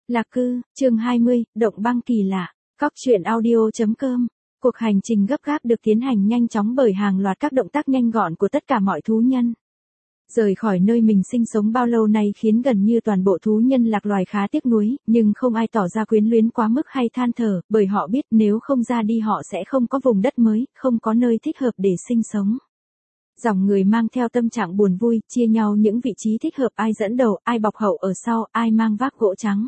Lạc Cư, chương 20, Động băng kỳ lạ. Cóc truyện audio.com. Cuộc hành trình gấp gáp được tiến hành nhanh chóng bởi hàng loạt các động tác nhanh gọn của tất cả mọi thú nhân. Rời khỏi nơi mình sinh sống bao lâu nay khiến gần như toàn bộ thú nhân lạc loài khá tiếc nuối, nhưng không ai tỏ ra quyến luyến quá mức hay than thở, bởi họ biết nếu không ra đi họ sẽ không có vùng đất mới, không có nơi thích hợp để sinh sống. Dòng người mang theo tâm trạng buồn vui, chia nhau những vị trí thích hợp, ai dẫn đầu, ai bọc hậu ở sau, ai mang vác gỗ trắng.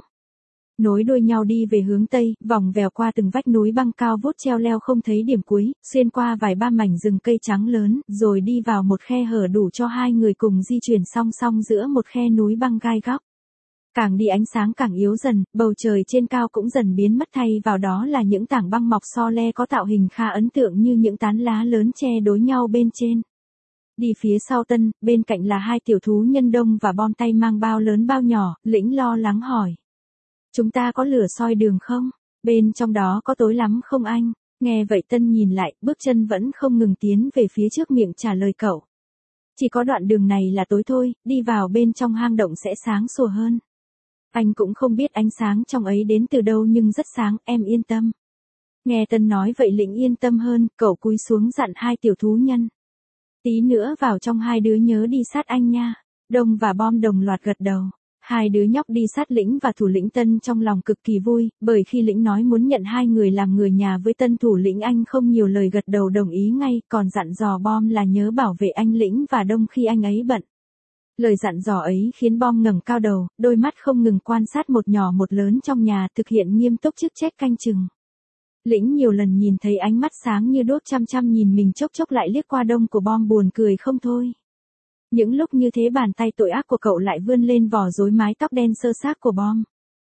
Nối đuôi nhau đi về hướng Tây, vòng vèo qua từng vách núi băng cao vút treo leo không thấy điểm cuối, xuyên qua vài ba mảnh rừng cây trắng lớn, rồi đi vào một khe hở đủ cho hai người cùng di chuyển song song giữa một khe núi băng gai góc. Càng đi ánh sáng càng yếu dần, bầu trời trên cao cũng dần biến mất, thay vào đó là những tảng băng mọc so le có tạo hình khá ấn tượng như những tán lá lớn che đối nhau bên trên. Đi phía sau Tân, bên cạnh là hai tiểu thú nhân Đông và Bom tay mang bao lớn bao nhỏ, Lĩnh lo lắng hỏi. Chúng ta có lửa soi đường không? Bên trong đó có tối lắm không anh? Nghe vậy Tân nhìn lại, bước chân vẫn không ngừng tiến về phía trước, miệng trả lời cậu. Chỉ có đoạn đường này là tối thôi, đi vào bên trong hang động sẽ sáng sủa hơn. Anh cũng không biết ánh sáng trong ấy đến từ đâu nhưng rất sáng, em yên tâm. Nghe Tân nói vậy Lĩnh yên tâm hơn, cậu cúi xuống dặn hai tiểu thú nhân. Tí nữa vào trong hai đứa nhớ đi sát anh nha. Đông và Bom đồng loạt gật đầu. Hai đứa nhóc đi sát Lĩnh và thủ lĩnh Tân trong lòng cực kỳ vui, bởi khi Lĩnh nói muốn nhận hai người làm người nhà với Tân, thủ lĩnh anh không nhiều lời gật đầu đồng ý ngay, còn dặn dò Bom là nhớ bảo vệ anh Lĩnh và Đông khi anh ấy bận. Lời dặn dò ấy khiến Bom ngẩng cao đầu, đôi mắt không ngừng quan sát một nhỏ một lớn trong nhà, thực hiện nghiêm túc chức trách canh chừng. Lĩnh nhiều lần nhìn thấy ánh mắt sáng như đốt chăm chăm nhìn mình, chốc chốc lại liếc qua Đông của Bom buồn cười không thôi. Những lúc như thế bàn tay tội ác của cậu lại vươn lên vò rối mái tóc đen sơ xác của Bom.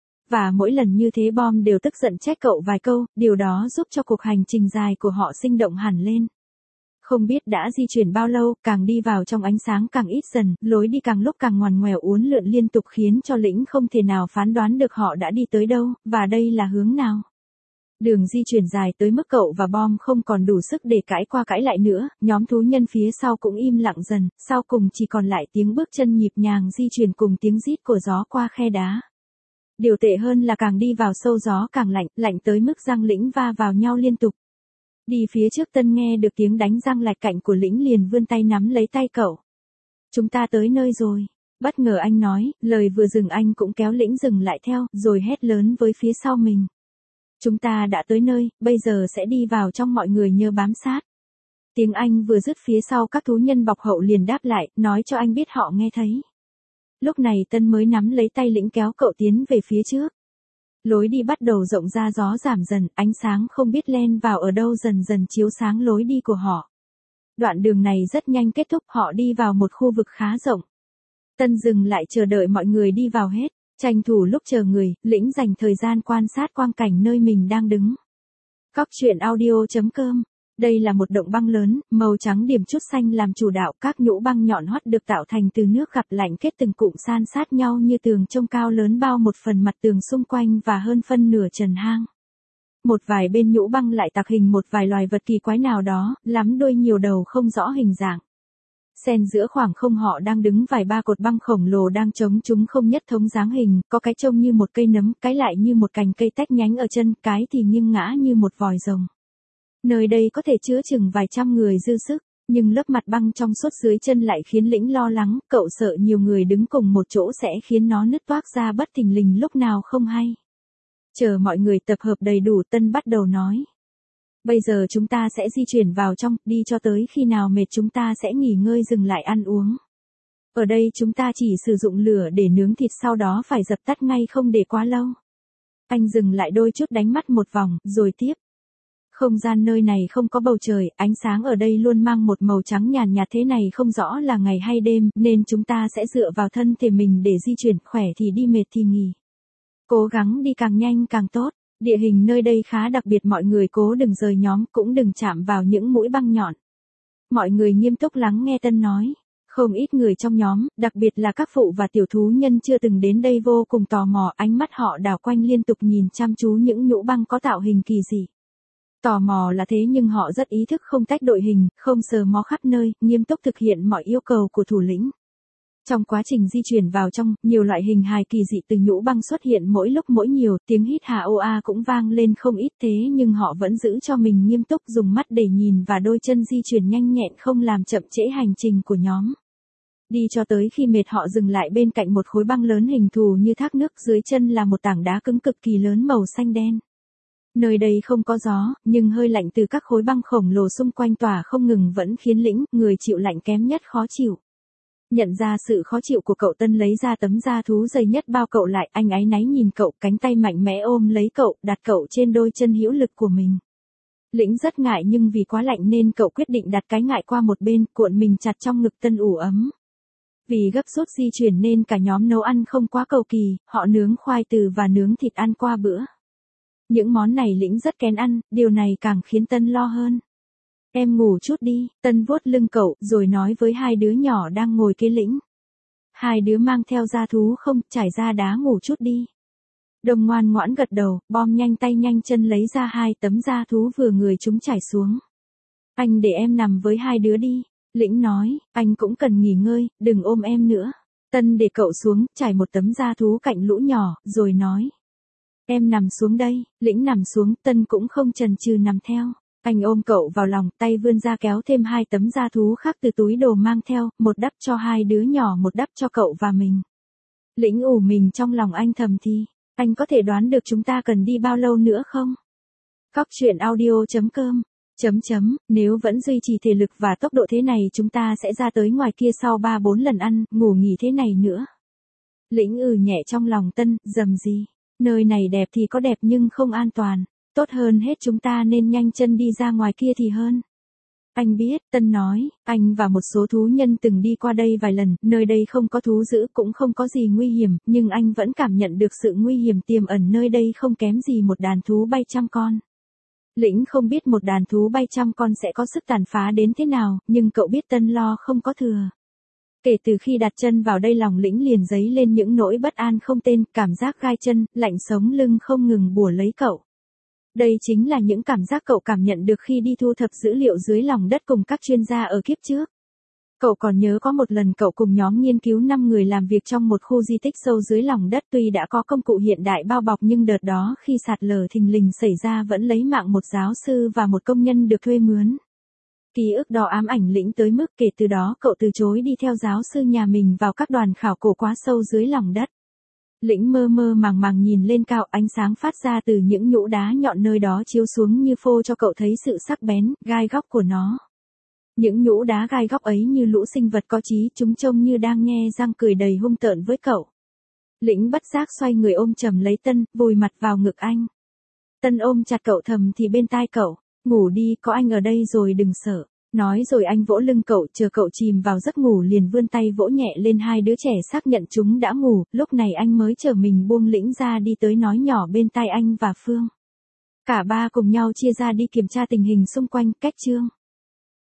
Và mỗi lần như thế Bom đều tức giận trách cậu vài câu, điều đó giúp cho cuộc hành trình dài của họ sinh động hẳn lên. Không biết đã di chuyển bao lâu, càng đi vào trong ánh sáng càng ít dần, lối đi càng lúc càng ngoằn ngoèo uốn lượn liên tục khiến cho Lĩnh không thể nào phán đoán được họ đã đi tới đâu, và đây là hướng nào. Đường di chuyển dài tới mức cậu và Bom không còn đủ sức để cãi qua cãi lại nữa, nhóm thú nhân phía sau cũng im lặng dần, sau cùng chỉ còn lại tiếng bước chân nhịp nhàng di chuyển cùng tiếng rít của gió qua khe đá. Điều tệ hơn là càng đi vào sâu gió càng lạnh, lạnh tới mức răng Lĩnh va vào nhau liên tục. Đi phía trước Tân nghe được tiếng đánh răng lạch cạnh của Lĩnh liền vươn tay nắm lấy tay cậu. Chúng ta tới nơi rồi. Bất ngờ anh nói, lời vừa dừng anh cũng kéo Lĩnh dừng lại theo, rồi hét lớn với phía sau mình. Chúng ta đã tới nơi, bây giờ sẽ đi vào trong, mọi người nhớ bám sát. Tiếng Anh vừa dứt phía sau các thú nhân bọc hậu liền đáp lại, nói cho anh biết họ nghe thấy. Lúc này Tân mới nắm lấy tay Lĩnh kéo cậu tiến về phía trước. Lối đi bắt đầu rộng ra, gió giảm dần, ánh sáng không biết len vào ở đâu dần dần chiếu sáng lối đi của họ. Đoạn đường này rất nhanh kết thúc, họ đi vào một khu vực khá rộng. Tân dừng lại chờ đợi mọi người đi vào hết. Tranh thủ lúc chờ người, Lĩnh dành thời gian quan sát quang cảnh nơi mình đang đứng. Cóc truyện audio.com. Đây là một động băng lớn, màu trắng điểm chút xanh làm chủ đạo, các nhũ băng nhọn hoắt được tạo thành từ nước gặp lạnh kết từng cụm san sát nhau như tường trông cao lớn bao một phần mặt tường xung quanh và hơn phân nửa trần hang. Một vài bên nhũ băng lại tạc hình một vài loài vật kỳ quái nào đó, lắm đuôi nhiều đầu không rõ hình dạng. Xen giữa khoảng không họ đang đứng vài ba cột băng khổng lồ đang chống chúng không nhất thống dáng hình, có cái trông như một cây nấm, cái lại như một cành cây tách nhánh ở chân, cái thì nghiêng ngã như một vòi rồng. Nơi đây có thể chứa chừng vài trăm người dư sức, nhưng lớp mặt băng trong suốt dưới chân lại khiến Lĩnh lo lắng, cậu sợ nhiều người đứng cùng một chỗ sẽ khiến nó nứt toác ra bất thình lình lúc nào không hay. Chờ mọi người tập hợp đầy đủ, Tân bắt đầu nói. Bây giờ chúng ta sẽ di chuyển vào trong, đi cho tới khi nào mệt chúng ta sẽ nghỉ ngơi dừng lại ăn uống. Ở đây chúng ta chỉ sử dụng lửa để nướng thịt, sau đó phải dập tắt ngay, không để quá lâu. Anh dừng lại đôi chút đánh mắt một vòng, rồi tiếp. Không gian nơi này không có bầu trời, ánh sáng ở đây luôn mang một màu trắng nhàn nhạt thế này, không rõ là ngày hay đêm, nên chúng ta sẽ dựa vào thân thể mình để di chuyển, khỏe thì đi mệt thì nghỉ. Cố gắng đi càng nhanh càng tốt. Địa hình nơi đây khá đặc biệt, mọi người cố đừng rời nhóm, cũng đừng chạm vào những mũi băng nhọn. Mọi người nghiêm túc lắng nghe Tân nói. Không ít người trong nhóm, đặc biệt là các phụ và tiểu thú nhân chưa từng đến đây vô cùng tò mò, ánh mắt họ đảo quanh liên tục nhìn chăm chú những nhũ băng có tạo hình kỳ dị. Tò mò là thế nhưng họ rất ý thức không tách đội hình, không sờ mó khắp nơi, nghiêm túc thực hiện mọi yêu cầu của thủ lĩnh. Trong quá trình di chuyển vào trong, nhiều loại hình hài kỳ dị từ nhũ băng xuất hiện mỗi lúc mỗi nhiều, tiếng hít hà oa cũng vang lên không ít thế nhưng họ vẫn giữ cho mình nghiêm túc dùng mắt để nhìn và đôi chân di chuyển nhanh nhẹn không làm chậm trễ hành trình của nhóm. Đi cho tới khi mệt họ dừng lại bên cạnh một khối băng lớn hình thù như thác nước, dưới chân là một tảng đá cứng cực kỳ lớn màu xanh đen. Nơi đây không có gió, nhưng hơi lạnh từ các khối băng khổng lồ xung quanh tỏa không ngừng vẫn khiến người chịu lạnh kém nhất khó chịu. Nhận ra sự khó chịu của cậu, Tân lấy ra tấm da thú dày nhất bao cậu lại, anh áy náy nhìn cậu, cánh tay mạnh mẽ ôm lấy cậu, đặt cậu trên đôi chân hữu lực của mình. Lĩnh rất ngại nhưng vì quá lạnh nên cậu quyết định đặt cái ngại qua một bên, cuộn mình chặt trong ngực Tân ủ ấm. Vì gấp rút di chuyển nên cả nhóm nấu ăn không quá cầu kỳ, họ nướng khoai từ và nướng thịt ăn qua bữa. Những món này Lĩnh rất kén ăn, điều này càng khiến Tân lo hơn. Em ngủ chút đi, Tân vuốt lưng cậu, rồi nói với hai đứa nhỏ đang ngồi kế Lĩnh. Hai đứa mang theo da thú không, trải ra đá ngủ chút đi. Đồng ngoan ngoãn gật đầu, bom nhanh tay nhanh chân lấy ra hai tấm da thú vừa người chúng trải xuống. Anh để em nằm với hai đứa đi, Lĩnh nói, anh cũng cần nghỉ ngơi, đừng ôm em nữa. Tân để cậu xuống, trải một tấm da thú cạnh lũ nhỏ, rồi nói. Em nằm xuống đây, Lĩnh nằm xuống, Tân cũng không chần chừ nằm theo. Anh ôm cậu vào lòng, tay vươn ra kéo thêm hai tấm da thú khác từ túi đồ mang theo, một đắp cho hai đứa nhỏ, một đắp cho cậu và mình. Lĩnh ủ mình trong lòng anh thầm thì, anh có thể đoán được chúng ta cần đi bao lâu nữa không? Cóc truyện audio.com Nếu vẫn duy trì thể lực và tốc độ thế này chúng ta sẽ ra tới ngoài kia sau 3-4 lần ăn, ngủ nghỉ thế này nữa. Lĩnh nhẹ trong lòng Tân, dầm gì. Nơi này đẹp thì có đẹp nhưng không an toàn. Tốt hơn hết chúng ta nên nhanh chân đi ra ngoài kia thì hơn. Anh biết, Tân nói, anh và một số thú nhân từng đi qua đây vài lần, nơi đây không có thú dữ cũng không có gì nguy hiểm, nhưng anh vẫn cảm nhận được sự nguy hiểm tiềm ẩn nơi đây không kém gì một đàn thú bay trăm con. Lĩnh không biết một đàn thú bay trăm con sẽ có sức tàn phá đến thế nào, nhưng cậu biết Tân lo không có thừa. Kể từ khi đặt chân vào đây lòng Lĩnh liền dấy lên những nỗi bất an không tên, cảm giác gai chân, lạnh sống lưng không ngừng bủa lấy cậu. Đây chính là những cảm giác cậu cảm nhận được khi đi thu thập dữ liệu dưới lòng đất cùng các chuyên gia ở kiếp trước. Cậu còn nhớ có một lần cậu cùng nhóm nghiên cứu 5 người làm việc trong một khu di tích sâu dưới lòng đất, tuy đã có công cụ hiện đại bao bọc nhưng đợt đó khi sạt lở thình lình xảy ra vẫn lấy mạng một giáo sư và một công nhân được thuê mướn. Ký ức đó ám ảnh Lĩnh tới mức kể từ đó cậu từ chối đi theo giáo sư nhà mình vào các đoàn khảo cổ quá sâu dưới lòng đất. Lĩnh mơ mơ màng màng nhìn lên cao, ánh sáng phát ra từ những nhũ đá nhọn nơi đó chiếu xuống như phô cho cậu thấy sự sắc bén, gai góc của nó. Những nhũ đá gai góc ấy như lũ sinh vật có trí, chúng trông như đang nhe răng cười đầy hung tợn với cậu. Lĩnh bất giác xoay người ôm chầm lấy Tân, vùi mặt vào ngực anh. Tân ôm chặt cậu thầm thì bên tai cậu, ngủ đi, có anh ở đây rồi đừng sợ. Nói rồi anh vỗ lưng cậu, chờ cậu chìm vào giấc ngủ liền vươn tay vỗ nhẹ lên hai đứa trẻ xác nhận chúng đã ngủ, lúc này anh mới chờ mình buông Lĩnh ra đi tới nói nhỏ bên tai anh và Phương. Cả ba cùng nhau chia ra đi kiểm tra tình hình xung quanh, cách chương.